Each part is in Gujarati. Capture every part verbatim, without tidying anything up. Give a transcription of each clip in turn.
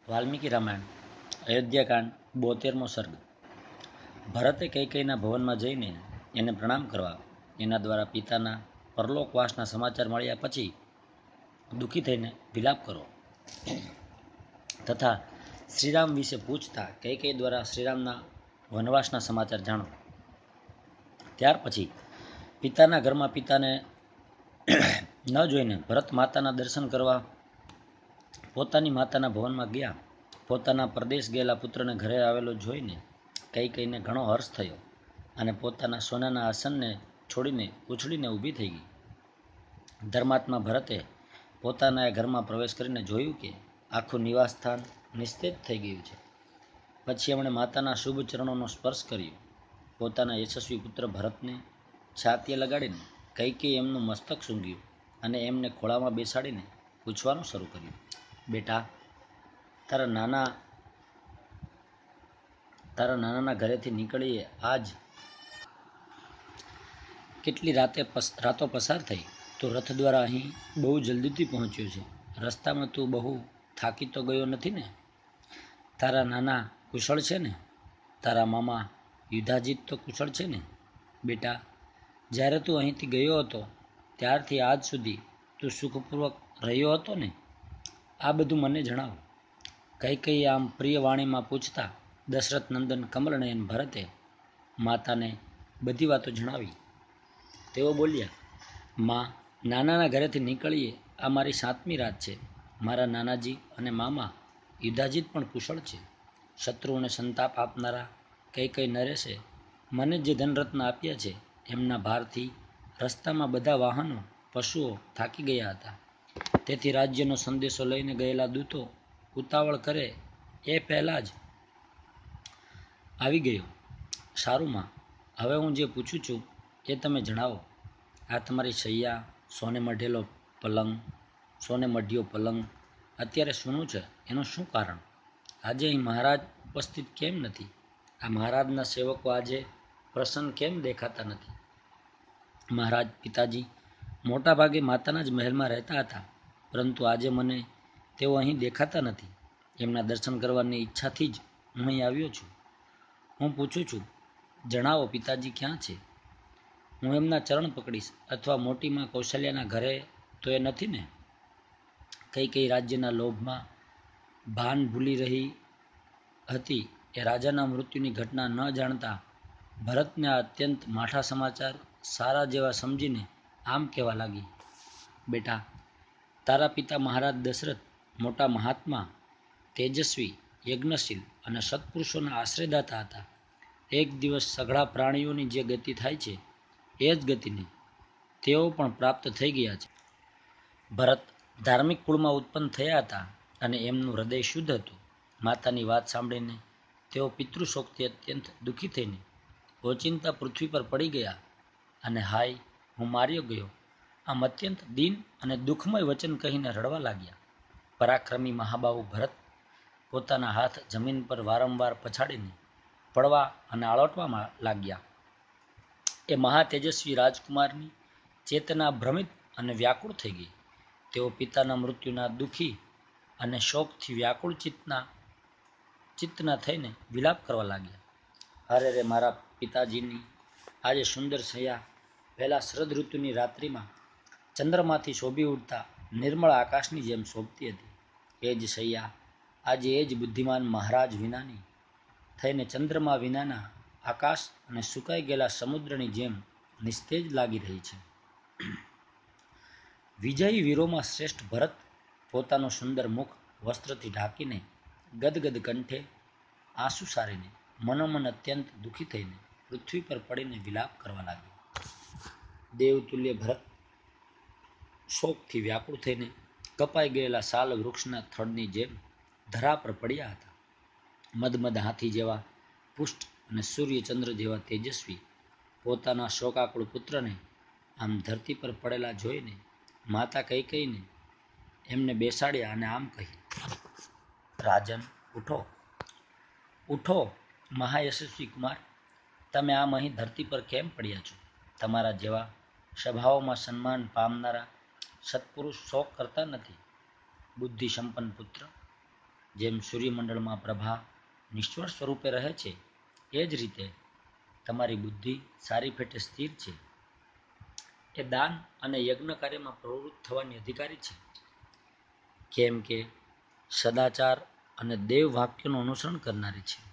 વાલ્મીકી રામાયણ અયોધ્યાકાંડ બોતેરમો સર્ગ. ભરતે કૈકેયીના ભવનમાં જઈને એને પ્રણામ કરવા એના દ્વારા પિતાના પરલોકવાસના સમાચાર મળ્યા પછી દુઃખી થઈને વિલાપ કરો તથા શ્રીરામ વિશે પૂછતા કૈકેયી દ્વારા શ્રીરામના વનવાસના સમાચાર જાણો. ત્યાર પછી પિતાના ઘરમાં પિતાને ન જોઈને ભરત માતાના દર્શન કરવા પોતાની માતાના ભવનમાં ગયા. પોતાના પરદેશ ગયેલા પુત્રને ઘરે આવેલો જોઈને કૈકેયીને ઘણો હર્ષ થયો અને પોતાના સોનાના આસનને છોડીને ઉછળીને ઊભી થઈ ગઈ. ધર્માત્મા ભરતે પોતાના એ ઘરમાં પ્રવેશ કરીને જોયું કે આખું નિવાસસ્થાન નિસ્તેજ થઈ ગયું છે. પછી એમણે માતાના શુભ ચરણોનો સ્પર્શ કર્યો. પોતાના યશસ્વી પુત્ર ભરતને છાતીએ લગાડીને કૈકેયી એમનું મસ્તક સૂંઘ્યું અને એમને ખોળામાં બેસાડીને પૂછવાનું શરૂ કર્યું, બેટા, તારા નાના તારા નાનાના ઘરેથી નીકળીએ આજ કેટલી રાતે રાતો પસાર થઈ. તું રથ દ્વારા અહીં બહુ જલ્દીથી પહોંચ્યો છે. રસ્તામાં તું બહુ થાકી તો ગયો નથી ને? તારા નાના કુશળ છે ને? તારા મામા યુધાજીત તો કુશળ છે ને? બેટા, જ્યારે તું અહીંથી ગયો હતો ત્યારથી આજ સુધી તું સુખપૂર્વક રહ્યો હતો ને? આ બધું મને જણાવ. કૈકેયી આમ પ્રિય વાણીમાં પૂછતા દશરથ નંદન કમલનયન ભરતે માતાને બધી વાતો જણાવી. તેઓ બોલ્યા, માં, નાનાના ઘરેથી નીકળીએ આ મારી સાતમી રાત છે. મારા નાનાજી અને મામા યુધાજીત પણ કુશળ છે. શત્રુઓને સંતાપ આપનારા કૈકેયી નરેશે મને જે ધનરત્ન આપ્યા છે એમના ભારથી રસ્તામાં બધા વાહનો પશુઓ થાકી ગયા હતા. તેથી રાજ્યનો સંદેશો લઈને ગયેલા દૂતો ઉતાવળ કરે એ પહેલાં જ આવી ગયો. સારું માં, હવે હું જે પૂછું છું એ તમે જણાવો. આ તમારી શૈયા, સોને મઢેલો પલંગ સોને મઢ્યો પલંગ અત્યારે સૂનું છે, એનું શું કારણ? આજે અહીં મહારાજ ઉપસ્થિત કેમ નથી? આ મહારાજના સેવકો આજે પ્રસન્ન કેમ દેખાતા નથી? મહારાજ પિતાજી મોટા ભાગે માતાના જ મહેલમાં રહેતા હતા, પરંતુ આજે મને તેઓ અહીં દેખાતા નથી. એમના દર્શન કરવાની ઈચ્છાથી જ હું અહીં આવ્યો છું. હું પૂછું છું, જણાવો પિતાજી ક્યાં છે? હું એમના ચરણ પકડીશ અથવા મોટી માં કૌશલ્યાના ઘરે તો એ નથી ને? કૈકેયી રાજ્યના લોભમાં ભાન ભૂલી રહી હતી એ રાજાના મૃત્યુની ઘટના ન જાણતા ભરતને આ અત્યંત માઠા સમાચાર સારા જેવા સમજીને આમ કહેવા લાગી, બેટા, તારા પિતા મહારાજ દશરથ મોટા મહાત્મા, તેજસ્વી, યજ્ઞશીલ અને સત્પુરુષોના આશ્રયદાતા હતા. એક દિવસ સઘળા પ્રાણીઓની જે ગતિ થાય છે એ જ ગતિને તેઓ પણ પ્રાપ્ત થઈ ગયા છે. ભરત ધાર્મિક કુળમાં ઉત્પન્ન થયા હતા અને એમનું હૃદય શુદ્ધ હતું. માતાની વાત સાંભળીને તેઓ પિતૃશોકથી અત્યંત દુઃખી થઈને ઓચિંતા પૃથ્વી પર પડી ગયા અને હાય, હું માર્યો ગયો, આમ અત્યંત દીન અને દુઃખમય વચન કહીને રડવા લાગ્યા. પરાક્રમી મહાબાહુ ભરત પોતાના હાથ જમીન પર વારંવાર પછાડીને પડવા અને આળોટવામાં લાગ્યા. એ મહાતેજસ્વી રાજકુમારની ચેતના ભ્રમિત અને વ્યાકુળ થઈ ગઈ. તેઓ પિતાના મૃત્યુના દુઃખી અને શોકથી વ્યાકુળ ચિત્તના ચિત્તના થઈને વિલાપ કરવા લાગ્યા. અરે રે, મારા પિતાજીની આજે સુંદર શૈયા પહેલા શરદ ઋતુની રાત્રિમાં ચંદ્રમાંથી શોભી ઉઠતા નિર્મળ આકાશની જેમ શોભતી હતી. એ જ શૈયા આજે એ જ બુદ્ધિમાન મહારાજ વિનાની થઈને ચંદ્રમા વિનાના આકાશ અને સુકાઈ ગયેલા સમુદ્રની જેમ નિસ્તેજ લાગી રહી છે. વિજયી વીરોમાં શ્રેષ્ઠ ભરત પોતાનું સુંદર મુખ વસ્ત્રથી ઢાંકીને ગદગદ કંઠે આંસુ સારીને મનોમન અત્યંત દુઃખી થઈને પૃથ્વી પર પડીને વિલાપ કરવા લાગ્યો. દેવતુલ્ય ભરત શોકથી વ્યાકુળ થઈને કપાઈ ગયેલા સાલ વૃક્ષના થડની જેમ ધરા પર પડ્યા હતા. મદમદ હાથી જેવા પુષ્ટ અને સૂર્યચંદ્ર જેવા તેજસ્વી પોતાના શોકાકુળ પુત્રને આમ ધરતી પર પડેલા જોઈને માતા કૈકેયીને એમને બેસાડ્યા અને આમ કહી, રાજન, ઉઠો ઉઠો મહાયશસ્વી કુમાર, તમે આમ અહીં ધરતી પર કેમ પડ્યા છો? તમારા જેવા સભાઓમાં સન્માન પામનારા સત્પુરુષ શોક કરતા નથી. બુદ્ધિ સંપન્ન પુત્ર, જેમ સૂર્યમંડળમાં પ્રભા નિશ્ચળ સ્વરૂપે રહે છે, એ જ રીતે તમારી બુદ્ધિ સારી પેટે સ્થિર છે. એ દાન અને યજ્ઞ કાર્યમાં પ્રવૃત્ત થવાની અધિકારી છે, કેમ કે સદાચાર અને દેવ વાક્યનું અનુસરણ કરનારી છે.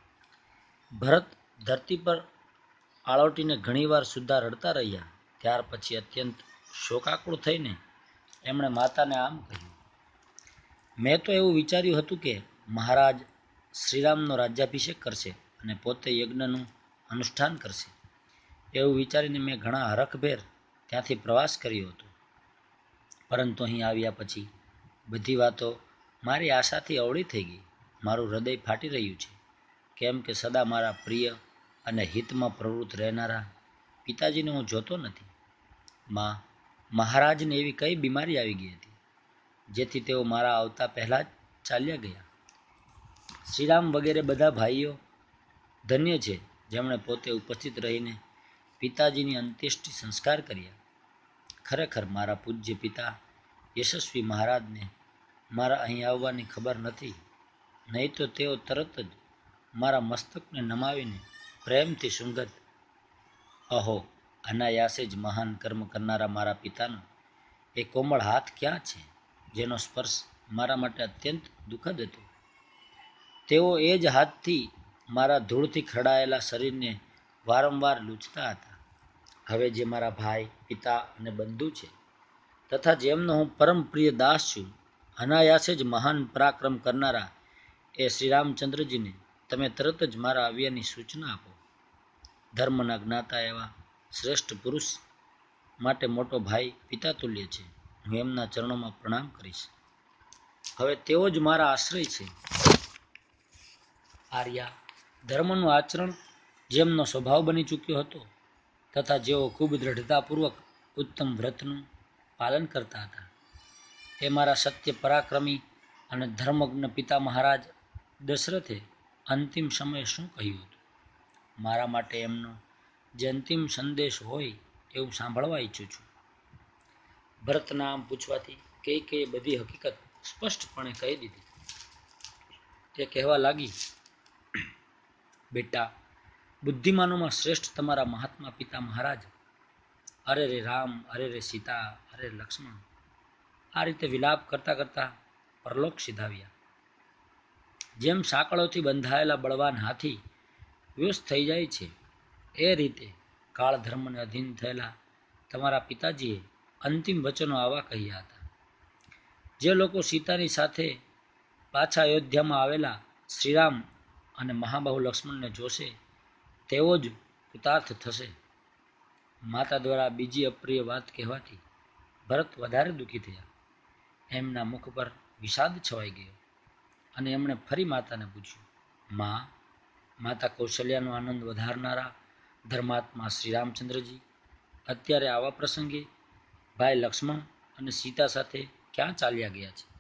ભરત ધરતી પર આળોટીને ઘણીવાર સુદ્ધા રડતા રહ્યા. ત્યાર પછી અત્યંત શોકાકુળ થઈને એમણે માતાને આમ કહ્યું, મેં તો એવું વિચાર્યું હતું કે મહારાજ શ્રીરામનો રાજ્યાભિષેક કરશે અને પોતે યજ્ઞનું અનુષ્ઠાન કરશે. એવું વિચારીને મેં ઘણા હરખભેર ત્યાંથી પ્રવાસ કર્યો હતો. પરંતુ અહીં આવ્યા પછી બધી વાતો મારી આશાથી અવળી થઈ ગઈ. મારું હૃદય ફાટી રહ્યું છે, કેમ કે સદા મારા પ્રિય અને હિતમાં પ્રવૃત્ત રહેનારા પિતાજીને હું જોતો નથી. માં, મહારાજને એવી કઈ બીમારી આવી ગઈ હતી જેથી તેઓ મારા આવતા પહેલાં જ ચાલ્યા ગયા? શ્રીરામ વગેરે બધા ભાઈઓ ધન્ય છે જેમણે પોતે ઉપસ્થિત રહીને પિતાજીની અંત્યેષ્ટિ સંસ્કાર કર્યા. ખરેખર મારા પૂજ્ય પિતા યશસ્વી મહારાજને મારા અહીં આવવાની ખબર નથી, નહીં તો તેઓ તરત જ મારા મસ્તકને નમાવીને પ્રેમથી સુંગત, અહો, અનાયાસે જ મહાન કર્મ કરનારા મારા પિતાનો એ કોમળ હાથ ક્યાં છે, જેનો સ્પર્શ મારા માટે અત્યંત દુઃખદ હતો? તેઓ એ જ હાથથી મારા ધૂળથી ખરડાયેલા શરીરને વારંવાર લૂછતા હતા. હવે જે મારા ભાઈ, પિતા અને બંધુ છે, તથા જેમનો હું પરમ પ્રિય દાસ છું, અનાયાસે જ મહાન પરાક્રમ કરનારા એ શ્રીરામચંદ્રજીને તમે તરત જ મારા આવ્યાની સૂચના આપો. ધર્મના જ્ઞાતા એવા શ્રેષ્ઠ પુરુષ માટે મોટો ભાઈ પિતા તુલ્ય છે. હું એમના ચરણોમાં પ્રણામ કરીશ. હવે તેઓ જ મારા આશ્રય છે. આર્યા, ધર્મનું આચરણ જેમનો સ્વભાવ બની ચૂક્યો હતો, તથા જેઓ ખૂબ દ્રઢતાપૂર્વક ઉત્તમ વ્રતનું પાલન કરતા હતા, એ મારા સત્ય પરાક્રમી અને ધર્મજ્ઞ પિતા મહારાજ દશરથે અંતિમ સમયે શું કહ્યું હતું? મારા માટે એમનો જે અંતિમ સંદેશ હોય એવું સાંભળવા ઈચ્છું છું. ભરતના આમ પૂછવાથી કૈકેયીએ બધી હકીકત સ્પષ્ટપણે કહી દીધી. તે કહેવા લાગી, બેટા, બુદ્ધિમાનોમાં શ્રેષ્ઠ તમારા મહાત્મા પિતા મહારાજ અરે રે રામ, અરે રે સીતા, અરે લક્ષ્મણ આ રીતે વિલાપ કરતા કરતા પરલોક સિધાવ્યા. જેમ સાંકળોથી બંધાયેલા બળવાન હાથી વ્યસ્ત થઈ જાય છે, એ રીતે કાળ ધર્મને અધીન થયેલા તમારા પિતાજીએ અંતિમ વચનો આવા કહ્યા હતા. જે લોકો સીતાની સાથે પાછા અયોધ્યામાં આવેલા શ્રીરામ અને મહાબાહુ લક્ષ્મણને જોશે, તેઓ જ કૃતાર્થ થશે. માતા દ્વારા બીજી અપ્રિય વાત કહેવાથી ભરત વધારે દુઃખી થયા. એમના મુખ પર વિષાદ છવાઈ ગયો અને એમણે ફરી માતાને પૂછ્યું, માં, માતા કૌશલ્યાનો આનંદ વધારનારા ધર્માત્મા શ્રીરામચંદ્રજી અત્યારે આવા પ્રસંગે ભાઈ લક્ષ્મણ અને સીતા સાથે ક્યાં ચાલ્યા ગયા છે?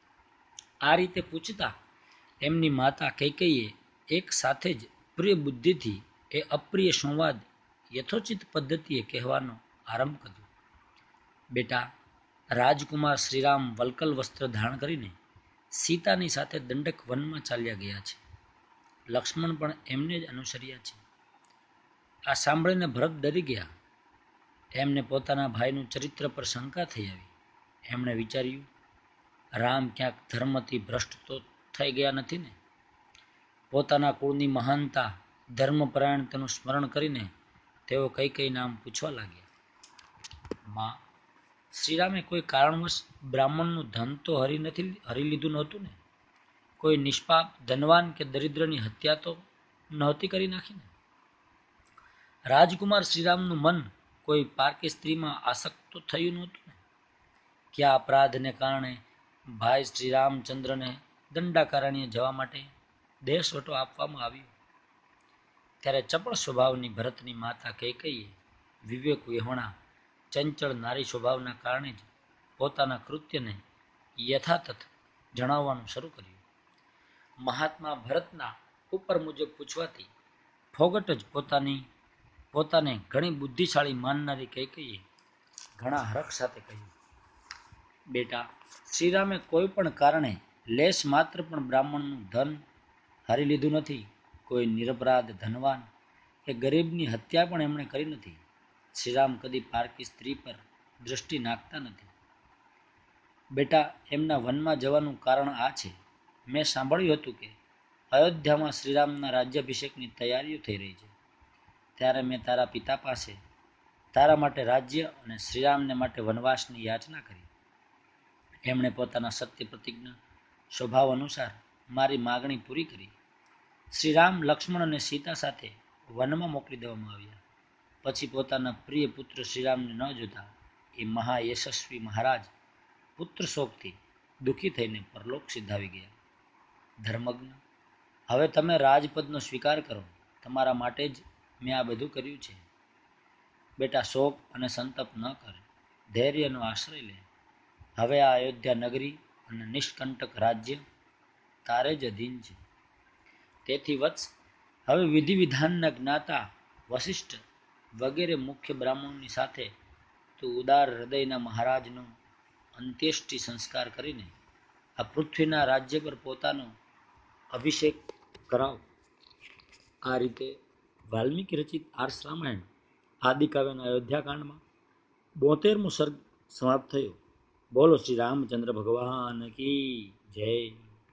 આ રીતે પૂછતા એમની માતા કૈકેયીએ એક સાથે જ પ્રિય બુદ્ધિથી એ અપ્રિય સંવાદ યથોચિત પદ્ધતિએ કહેવાનો આરંભ કર્યો. બેટા, રાજકુમાર શ્રીરામ વલ્કલ વસ્ત્ર ધારણ કરીને સીતાની સાથે દંડક વનમાં ચાલ્યા ગયા છે. લક્ષ્મણ પણ એમને જ અનુસર્યા છે. આ સાંભળીને ભરત ડરી ગયા. એમને પોતાના ભાઈનું ચરિત્ર પર શંકા થઈ આવી. એમણે વિચાર્યું, રામ ક્યાંક ધર્મથી ભ્રષ્ટ તો થઈ ગયા નથી ને? પોતાના કુળની મહાનતા, ધર્મપરાયણતાનું સ્મરણ કરીને તેઓ કઈ કઈ નામ પૂછવા લાગ્યા. માં, શ્રીરામે કોઈ કારણવશ બ્રાહ્મણનું ધન તો હરી નથી હરી લીધું નહોતું ને? કોઈ નિષ્પાપ ધનવાન કે દરિદ્રની હત્યા તો નહોતી કરી નાખીને? રાજકુમાર શ્રીરામનું મન કોઈ પારકી સ્ત્રીમાં આસક્ત તો થયું નહોતું ને? કયા અપરાધને કારણે ભાઈ શ્રીરામચંદ્રને દંડાકારણ્ય જવા માટે દેશવટો આપવામાં આવ્યો? ત્યારે ચપળ સ્વભાવની ભરતની માતા કૈકેયીએ વિવેક વિહોણા ચંચળ નારી સ્વભાવના કારણે જ પોતાના કૃત્યને યથાતથ જણાવવાનું શરૂ કર્યું. મહાત્મા ભરતના ઉપર મુજબ પૂછવાથી ફોગટ જ પોતાની પોતાને ઘણી બુદ્ધિશાળી માનનારી કૈકેયીએ ઘણા હરખ સાથે કહ્યું, બેટા, શ્રીરામે કોઈ પણ કારણે લેશ માત્ર પણ બ્રાહ્મણનું ધન હારી લીધું નથી. કોઈ નિરપરાધ ધનવાન કે ગરીબની હત્યા પણ એમણે કરી નથી. શ્રીરામ કદી પારકી સ્ત્રી પર દૃષ્ટિ નાખતા નથી. બેટા, એમના વનમાં જવાનું કારણ આ છે. મેં સાંભળ્યું હતું કે અયોધ્યામાં શ્રીરામના રાજ્યાભિષેકની તૈયારીઓ થઈ રહી છે. ત્યારે મેં તારા પિતા પાસે તારા માટે રાજ્ય અને શ્રીરામને માટે વનવાસની યાચના કરી. એમણે પોતાના સત્ય પ્રતિજ્ઞા સ્વભાવ અનુસાર મારી માગણી પૂરી કરી. શ્રીરામ, લક્ષ્મણ અને સીતા સાથે વનમાં મોકલી દેવામાં આવ્યા. પછી પોતાના પ્રિય પુત્ર શ્રીરામને ન જોતા એ મહાયશસ્વી મહારાજ પુત્ર શોકથી દુઃખી થઈને પરલોક સિદ્ધાવી ગયા. ધર્મજ્ઞ, હવે તમે રાજપદનો સ્વીકાર કરો. તમારા માટે જ મેં આ બધું કર્યું છે. બેટા, શોક અને સંતપ ન કર, ધૈર્યનો આશ્રય લે. હવે આ અયોધ્યા નગરી અને નિષ્કંટક રાજ્ય તારે જ અધીન છે. તેથી વત્સ, હવે વિધિ વિધાનના જ્ઞાતા વશિષ્ઠ વગેરે મુખ્ય બ્રાહ્મણોની સાથે તું ઉદાર હૃદયના મહારાજનો અંત્યેષ્ટિ સંસ્કાર કરીને આ પૃથ્વીના રાજ્ય પર પોતાનો અભિષેક કરાવ. આ રીતે વાલ્મીકી રચિત આર્ષ રામાયણ આદિકાવ્યના અયોધ્યાકાંડમાં બોતેરમો સર્ગ સમાપ્ત થયો. બોલો શ્રી રામચંદ્ર ભગવાન કી જય.